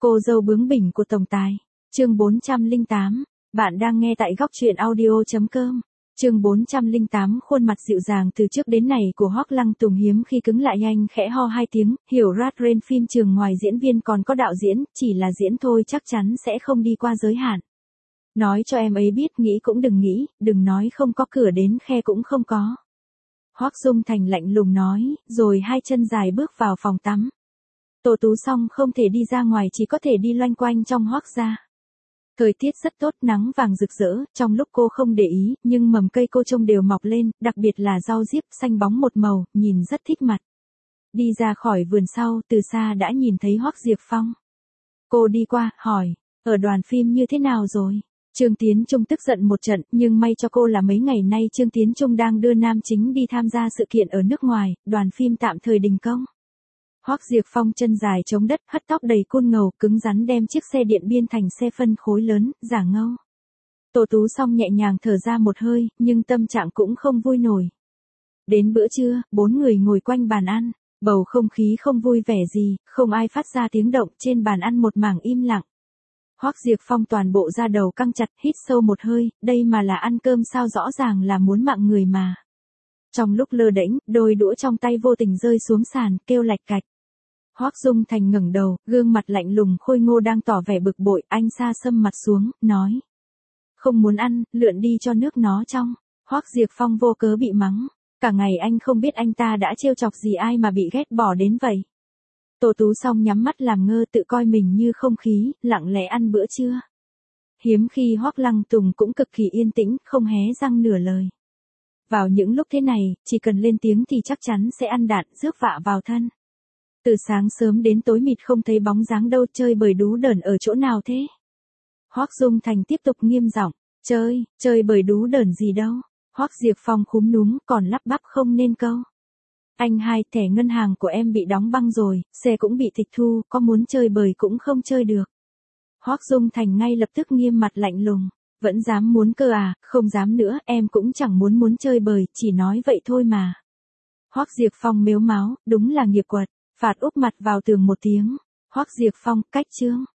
Cô dâu bướng bỉnh của tổng tài. Chương 408. Bạn đang nghe tại góc truyện audio.com. Chương 408. Khuôn mặt dịu dàng từ trước đến nay của Hoắc Lăng Tùng hiếm khi cứng lại, nhanh khẽ ho hai tiếng, hiểu Rat Rain phim trường ngoài diễn viên còn có đạo diễn, chỉ là diễn thôi chắc chắn sẽ không đi qua giới hạn. Nói cho em ấy biết, nghĩ cũng đừng nghĩ, đừng nói không có cửa đến khe cũng không có. Hoắc Dung Thành lạnh lùng nói, rồi hai chân dài bước vào phòng tắm. Tổ Tú xong không thể đi ra ngoài, chỉ có thể đi loanh quanh trong Hoắc gia. Thời tiết rất tốt, nắng vàng rực rỡ, trong lúc cô không để ý, nhưng mầm cây cô trông đều mọc lên, đặc biệt là rau diếp xanh bóng một màu, nhìn rất thích mặt. Đi ra khỏi vườn sau, từ xa đã nhìn thấy Hoắc Diệp Phong. Cô đi qua, hỏi, ở đoàn phim như thế nào rồi? Trương Tiến Trung tức giận một trận, nhưng may cho cô là mấy ngày nay Trương Tiến Trung đang đưa nam chính đi tham gia sự kiện ở nước ngoài, đoàn phim tạm thời đình công. Hoắc Diệp Phong chân dài chống đất, hất tóc đầy côn ngầu, cứng rắn đem chiếc xe điện biên thành xe phân khối lớn, giả ngâu. Tổ Tú xong nhẹ nhàng thở ra một hơi, nhưng tâm trạng cũng không vui nổi. Đến bữa trưa, bốn người ngồi quanh bàn ăn, bầu không khí không vui vẻ gì, không ai phát ra tiếng động, trên bàn ăn một mảng im lặng. Hoắc Diệp Phong toàn bộ da đầu căng chặt, hít sâu một hơi, đây mà là ăn cơm sao, rõ ràng là muốn mạng người mà. Trong lúc lơ đễnh, đôi đũa trong tay vô tình rơi xuống sàn, kêu lạch cạch. Hoắc Dung Thành ngẩng đầu, gương mặt lạnh lùng khôi ngô đang tỏ vẻ bực bội, anh sa sâm mặt xuống, nói. Không muốn ăn, lượn đi cho nước nó trong. Hoắc Diệp Phong vô cớ bị mắng. Cả ngày anh không biết anh ta đã trêu chọc gì ai mà bị ghét bỏ đến vậy. Tổ Tú xong nhắm mắt làm ngơ, tự coi mình như không khí, lặng lẽ ăn bữa trưa. Hiếm khi Hoắc Lăng Tùng cũng cực kỳ yên tĩnh, không hé răng nửa lời. Vào những lúc thế này, chỉ cần lên tiếng thì chắc chắn sẽ ăn đạn rước vạ vào thân. Từ sáng sớm đến tối mịt không thấy bóng dáng đâu, chơi bời đú đởn ở chỗ nào thế? Hoắc Dung Thành tiếp tục nghiêm giọng, chơi bời đú đởn gì đâu. Hoắc Diệp Phong khúm núm, còn lắp bắp không nên câu. Anh hai, thẻ ngân hàng của em bị đóng băng rồi, xe cũng bị tịch thu, có muốn chơi bời cũng không chơi được. Hoắc Dung Thành ngay lập tức nghiêm mặt lạnh lùng, vẫn dám muốn cơ à? Không dám nữa, em cũng chẳng muốn chơi bời, chỉ nói vậy thôi mà. Hoắc Diệp Phong mếu máo, đúng là nghiệp quật, phạt úp mặt vào tường một tiếng. Hoắc Diệp Phong, cách chương.